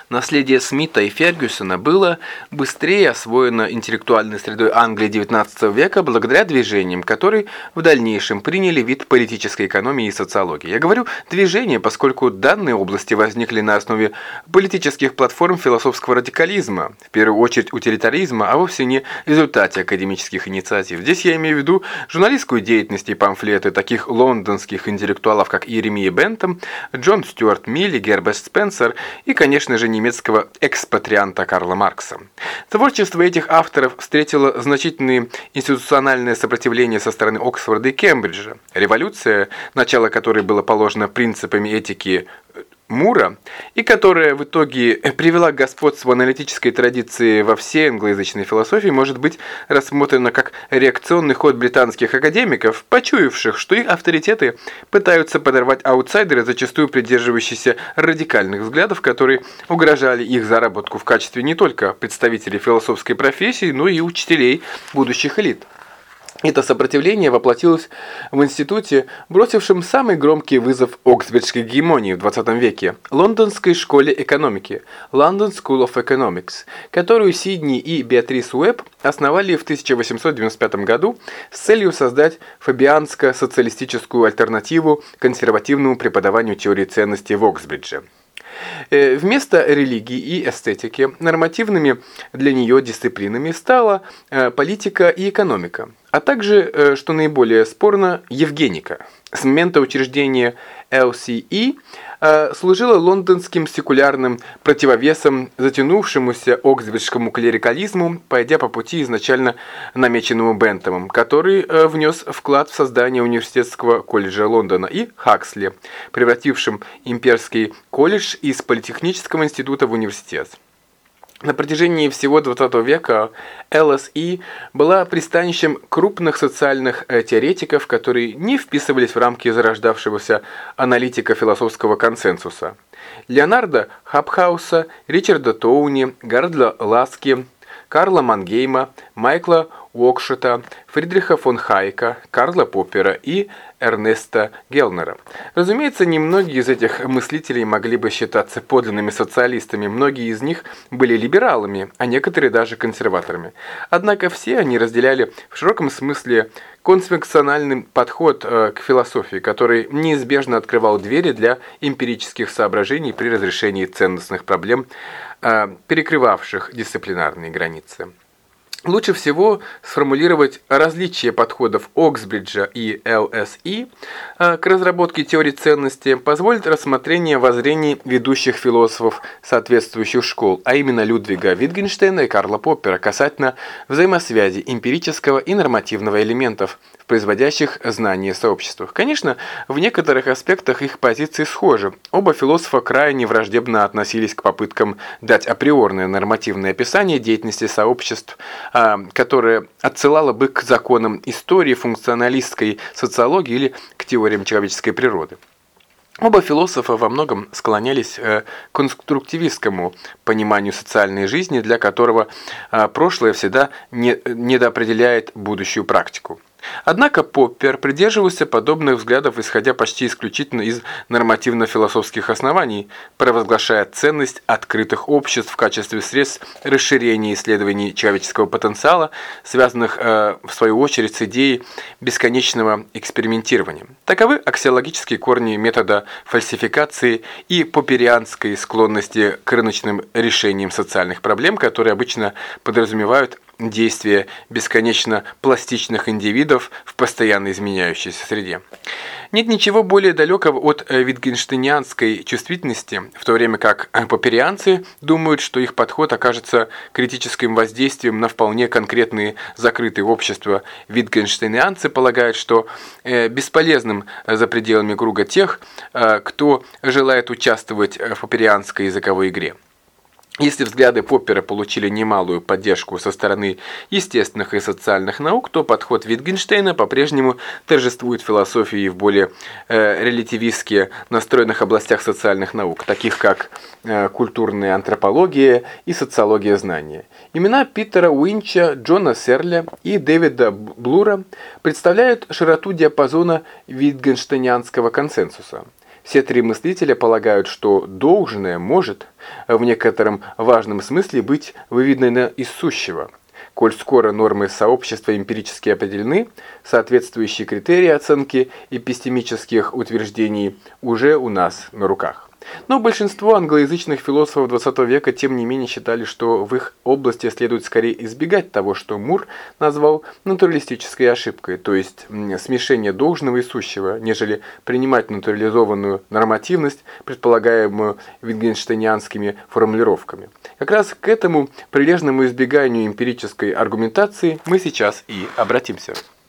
Наследие Смита и Фергюсона было быстрее освоено интеллектуальной средой Англии XIX века благодаря движениям, которые в дальнейшем приняли вид политической экономии и социологии. Я говорю «движения», поскольку данные области возникли на основе политических платформ философского радикализма, в первую очередь утилитаризма, а вовсе не в результате академических инициатив. Здесь я имею в виду журналистскую деятельность и памфлеты таких лондонских интеллектуалов, как Иеремия Бентам, Джон Стюарт Милл, Герберт Спенсер и, конечно же, немецкого экспатрианта Карла Маркса. Творчество этих авторов встретило значительное институциональное сопротивление со стороны Оксфорда и Кембриджа. Революция, начало которой было положено принципами этики Мура, и которая в итоге привела к господству аналитической традиции во всей англоязычной философии, может быть рассмотрена как реакционный ход британских академиков, почуявших, что их авторитеты пытаются подорвать аутсайдеры, зачастую придерживающиеся радикальных взглядов, которые угрожали их заработку в качестве не только представителей философской профессии, но и учителей будущих элит. Это сопротивление воплотилось в институте, бросившем самый громкий вызов оксфордской гегемонии в 20 веке – Лондонской школе экономики London School of Economics, которую Сидни и Беатрис Уэбб основали в 1895 году с целью создать фабианско-социалистическую альтернативу консервативному преподаванию теории ценностей в Оксбридже. Вместо религии и эстетики нормативными для нее дисциплинами стала политика и экономика, а также, что наиболее спорно, евгеника. С момента учреждения LCE служила лондонским секулярным противовесом затянувшемуся оксфордскому клерикализму, пойдя по пути изначально намеченному Бентамом, который внес вклад в создание университетского колледжа Лондона, и Хаксли, превратившим имперский колледж из политехнического института в университет. На протяжении всего XX века LSE была пристанищем крупных социальных теоретиков, которые не вписывались в рамки зарождавшегося аналитико-философского консенсуса. Леонарда Хапхауса, Ричарда Тоуни, Гарольда Ласки, Карла Мангейма, Майкла Уокшета, Фридриха фон Хайека, Карла Поппера и Эрнеста Гелнера. Разумеется, немногие из этих мыслителей могли бы считаться подлинными социалистами, многие из них были либералами, а некоторые даже консерваторами. Однако все они разделяли в широком смысле конвенциональный подход к философии, который неизбежно открывал двери для эмпирических соображений при разрешении ценностных проблем, перекрывавших дисциплинарные границы. Лучше всего сформулировать различия подходов Оксбриджа и LSE к разработке теории ценности позволит рассмотрение воззрений ведущих философов соответствующих школ, а именно Людвига Витгенштейна и Карла Поппера касательно взаимосвязи эмпирического и нормативного элементов в производящих знания сообществах. Конечно, в некоторых аспектах их позиции схожи. Оба философа крайне враждебно относились к попыткам дать априорное нормативное описание деятельности сообществ, которое отсылало бы к законам истории, функционалистской социологии или к теориям человеческой природы. Оба философа во многом склонялись к конструктивистскому пониманию социальной жизни, для которого прошлое всегда недоопределяет будущую практику. Однако Поппер придерживался подобных взглядов, исходя почти исключительно из нормативно-философских оснований, провозглашая ценность открытых обществ в качестве средств расширения исследований человеческого потенциала, связанных, в свою очередь, с идеей бесконечного экспериментирования. Таковы аксиологические корни метода фальсификации и попперианской склонности к рыночным решениям социальных проблем, которые обычно подразумевают действия бесконечно пластичных индивидов в постоянно изменяющейся среде. Нет ничего более далекого от витгенштейнианской чувствительности, в то время как попперианцы думают, что их подход окажется критическим воздействием на вполне конкретные закрытые общества. Витгенштейнианцы полагают, что бесполезным за пределами круга тех, кто желает участвовать в попперианской языковой игре. Если взгляды Поппера получили немалую поддержку со стороны естественных и социальных наук, то подход Витгенштейна по-прежнему торжествует в философии в более релятивистски настроенных областях социальных наук, таких как культурная антропология и социология знания. Имена Питера Уинча, Джона Серля и Дэвида Блура представляют широту диапазона витгенштейнианского консенсуса. Все три мыслителя полагают, что должное может в некотором важном смысле быть выведено из сущего. Коль скоро нормы сообщества эмпирически определены, соответствующие критерии оценки эпистемических утверждений уже у нас на руках. Но большинство англоязычных философов XX века тем не менее считали, что в их области следует скорее избегать того, что Мур назвал натуралистической ошибкой, то есть смешение должного и сущего, нежели принимать натурализованную нормативность, предполагаемую витгенштейнианскими формулировками. Как раз к этому прилежному избеганию эмпирической аргументации мы сейчас и обратимся.